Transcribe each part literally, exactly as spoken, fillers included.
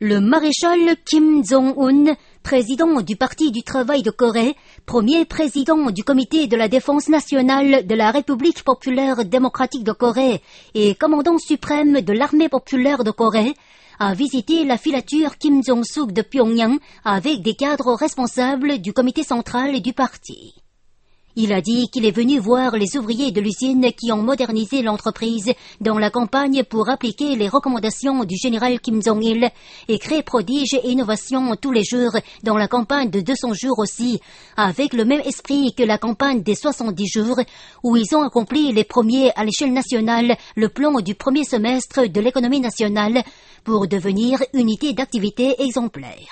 Le maréchal Kim Jong-un, président du Parti du travail de Corée, premier président du Comité de la défense nationale de la République populaire démocratique de Corée et commandant suprême de l'armée populaire de Corée, a visité la filature Kim Jong-suk de Pyongyang avec des cadres responsables du comité central du parti. Il a dit qu'il est venu voir les ouvriers de l'usine qui ont modernisé l'entreprise dans la campagne pour appliquer les recommandations du général Kim Jong-il et créer prodiges et innovations tous les jours dans la campagne de deux cents jours aussi, avec le même esprit que la campagne des soixante-dix jours où ils ont accompli les premiers à l'échelle nationale le plan du premier semestre de l'économie nationale pour devenir unité d'activité exemplaire.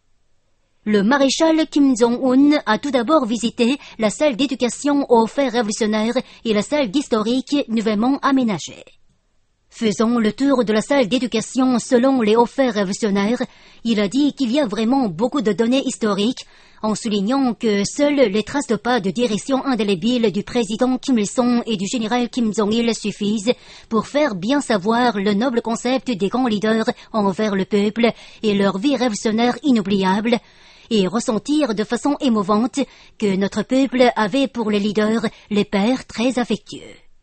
Le maréchal Kim Jong-un a tout d'abord visité la salle d'éducation aux faits révolutionnaires et la salle d'historique nouvellement aménagée. Faisant le tour de la salle d'éducation selon les hauts faits révolutionnaires, il a dit qu'il y a vraiment beaucoup de données historiques, en soulignant que seules les traces de pas de direction indélébile du président Kim Il-sung et du général Kim Jong-il suffisent pour faire bien savoir le noble concept des grands leaders envers le peuple et leur vie révolutionnaire inoubliable, et ressentir de façon émouvante que notre peuple avait pour les leaders les pères très affectueux.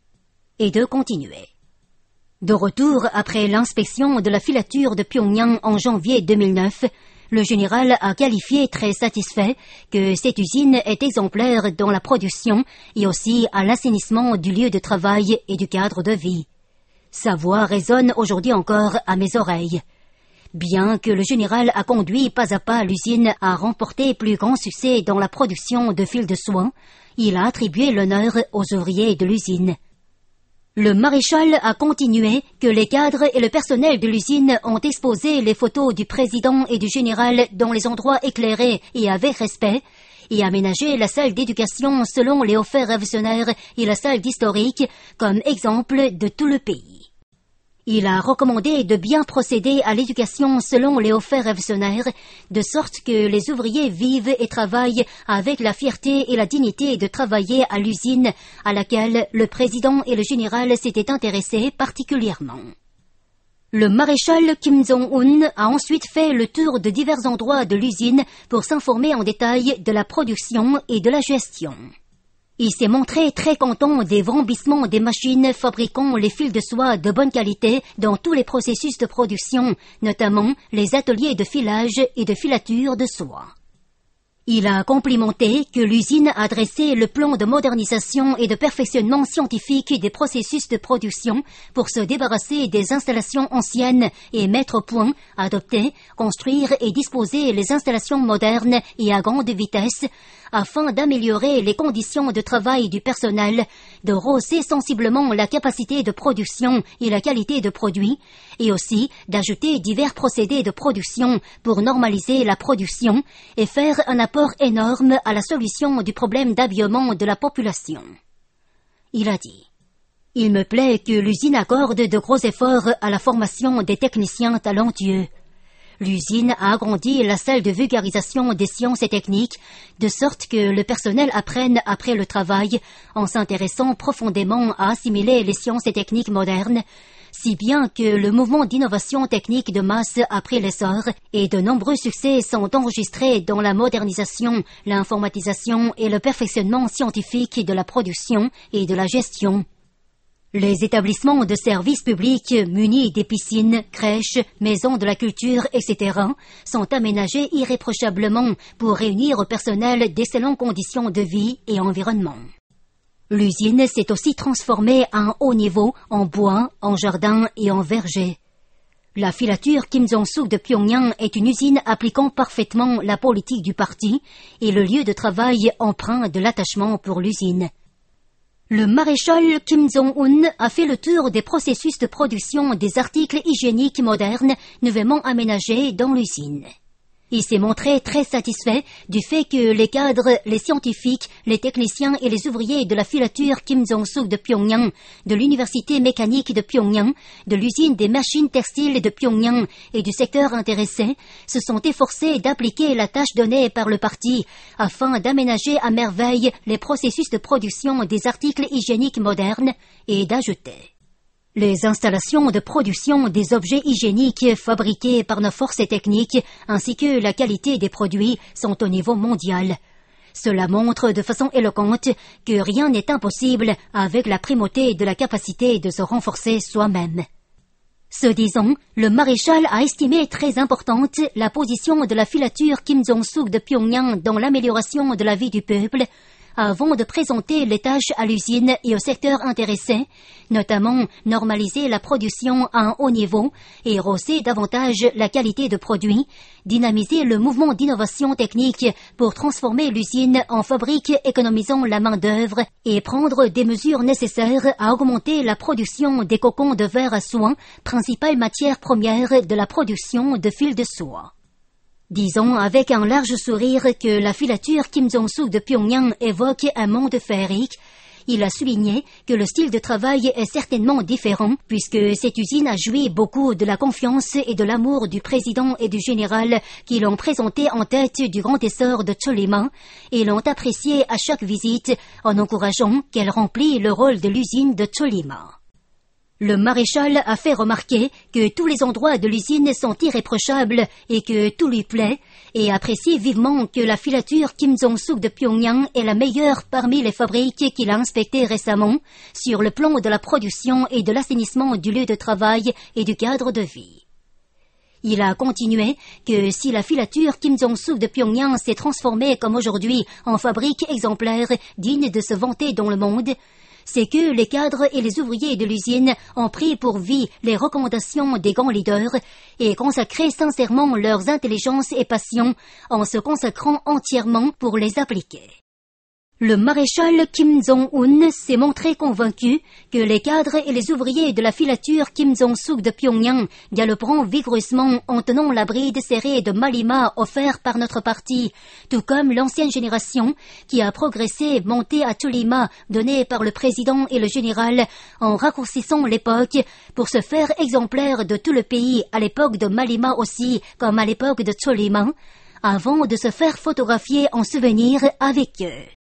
Et de continuer. De retour après l'inspection de la filature de Pyongyang en janvier deux mille neuf, le général a qualifié très satisfait que cette usine est exemplaire dans la production et aussi à l'assainissement du lieu de travail et du cadre de vie. Sa voix résonne aujourd'hui encore à mes oreilles. Bien que le général a conduit pas à pas l'usine à remporter plus grand succès dans la production de fils de soie, il a attribué l'honneur aux ouvriers de l'usine. Le maréchal a continué que les cadres et le personnel de l'usine ont exposé les photos du président et du général dans les endroits éclairés et avec respect, et aménagé la salle d'éducation selon les hauts faits révolutionnaires et la salle d'historique comme exemple de tout le pays. Il a recommandé de bien procéder à l'éducation selon les hauts faits révolutionnaires, de sorte que les ouvriers vivent et travaillent avec la fierté et la dignité de travailler à l'usine à laquelle le président et le général s'étaient intéressés particulièrement. Le maréchal Kim Jong-un a ensuite fait le tour de divers endroits de l'usine pour s'informer en détail de la production et de la gestion. Il s'est montré très content des vrombissements des machines fabriquant les fils de soie de bonne qualité dans tous les processus de production, notamment les ateliers de filage et de filature de soie. Il a complimenté que l'usine a dressé le plan de modernisation et de perfectionnement scientifique des processus de production pour se débarrasser des installations anciennes et mettre au point, adopter, construire et disposer les installations modernes et à grande vitesse afin d'améliorer les conditions de travail du personnel, de rehausser sensiblement la capacité de production et la qualité de produits, et aussi d'ajouter divers procédés de production pour normaliser la production et faire un apport énorme à la solution du problème d'habillement de la population. Il a dit « Il me plaît que l'usine accorde de gros efforts à la formation des techniciens talentueux. L'usine a agrandi la salle de vulgarisation des sciences et techniques, de sorte que le personnel apprenne après le travail, en s'intéressant profondément à assimiler les sciences et techniques modernes, si bien que le mouvement d'innovation technique de masse a pris l'essor et de nombreux succès sont enregistrés dans la modernisation, l'informatisation et le perfectionnement scientifique de la production et de la gestion. Les établissements de services publics munis des piscines, crèches, maisons de la culture, et cetera sont aménagés irréprochablement pour réunir au personnel d'excellentes conditions de vie et environnement. L'usine s'est aussi transformée à un haut niveau en bois, en jardin et en verger. La filature Kim Jong-suk de Pyongyang est une usine appliquant parfaitement la politique du parti et le lieu de travail empreint de l'attachement pour l'usine. Le maréchal Kim Jong-un a fait le tour des processus de production des articles hygiéniques modernes nouvellement aménagés dans l'usine. Il s'est montré très satisfait du fait que les cadres, les scientifiques, les techniciens et les ouvriers de la filature Kim Jong-suk de Pyongyang, de l'université mécanique de Pyongyang, de l'usine des machines textiles de Pyongyang et du secteur intéressé se sont efforcés d'appliquer la tâche donnée par le parti afin d'aménager à merveille les processus de production des articles hygiéniques modernes et d'ajouter. Les installations de production des objets hygiéniques fabriqués par nos forces techniques ainsi que la qualité des produits sont au niveau mondial. Cela montre de façon éloquente que rien n'est impossible avec la primauté de la capacité de se renforcer soi-même. Ce disant, le maréchal a estimé très importante la position de la filature Kim Jong-suk de Pyongyang dans l'amélioration de la vie du peuple, avant de présenter les tâches à l'usine et aux secteurs intéressés, notamment normaliser la production à un haut niveau et rehausser davantage la qualité de produits, dynamiser le mouvement d'innovation technique pour transformer l'usine en fabrique économisant la main-d'œuvre et prendre des mesures nécessaires à augmenter la production des cocons de verre à soie, principale matière première de la production de fils de soie. Disons avec un large sourire que la filature Kim Jong-suk de Pyongyang évoque un monde féerique. Il a souligné que le style de travail est certainement différent puisque cette usine a joui beaucoup de la confiance et de l'amour du président et du général qui l'ont présenté en tête du grand essor de Cholima et l'ont apprécié à chaque visite en encourageant qu'elle remplit le rôle de l'usine de Cholima. Le maréchal a fait remarquer que tous les endroits de l'usine sont irréprochables et que tout lui plaît, et apprécie vivement que la filature Kim Jong-suk de Pyongyang est la meilleure parmi les fabriques qu'il a inspectées récemment sur le plan de la production et de l'assainissement du lieu de travail et du cadre de vie. Il a continué que si la filature Kim Jong-suk de Pyongyang s'est transformée comme aujourd'hui en fabrique exemplaire digne de se vanter dans le monde, c'est que les cadres et les ouvriers de l'usine ont pris pour vie les recommandations des grands leaders et consacré sincèrement leurs intelligences et passions en se consacrant entièrement pour les appliquer. Le maréchal Kim Jong-un s'est montré convaincu que les cadres et les ouvriers de la filature Kim Jong-suk de Pyongyang galoperont vigoureusement en tenant la bride serrée de Malima offert par notre parti, tout comme l'ancienne génération qui a progressé montée à Cholima donnée par le président et le général en raccourcissant l'époque pour se faire exemplaire de tout le pays à l'époque de Malima aussi comme à l'époque de Cholima, avant de se faire photographier en souvenir avec eux.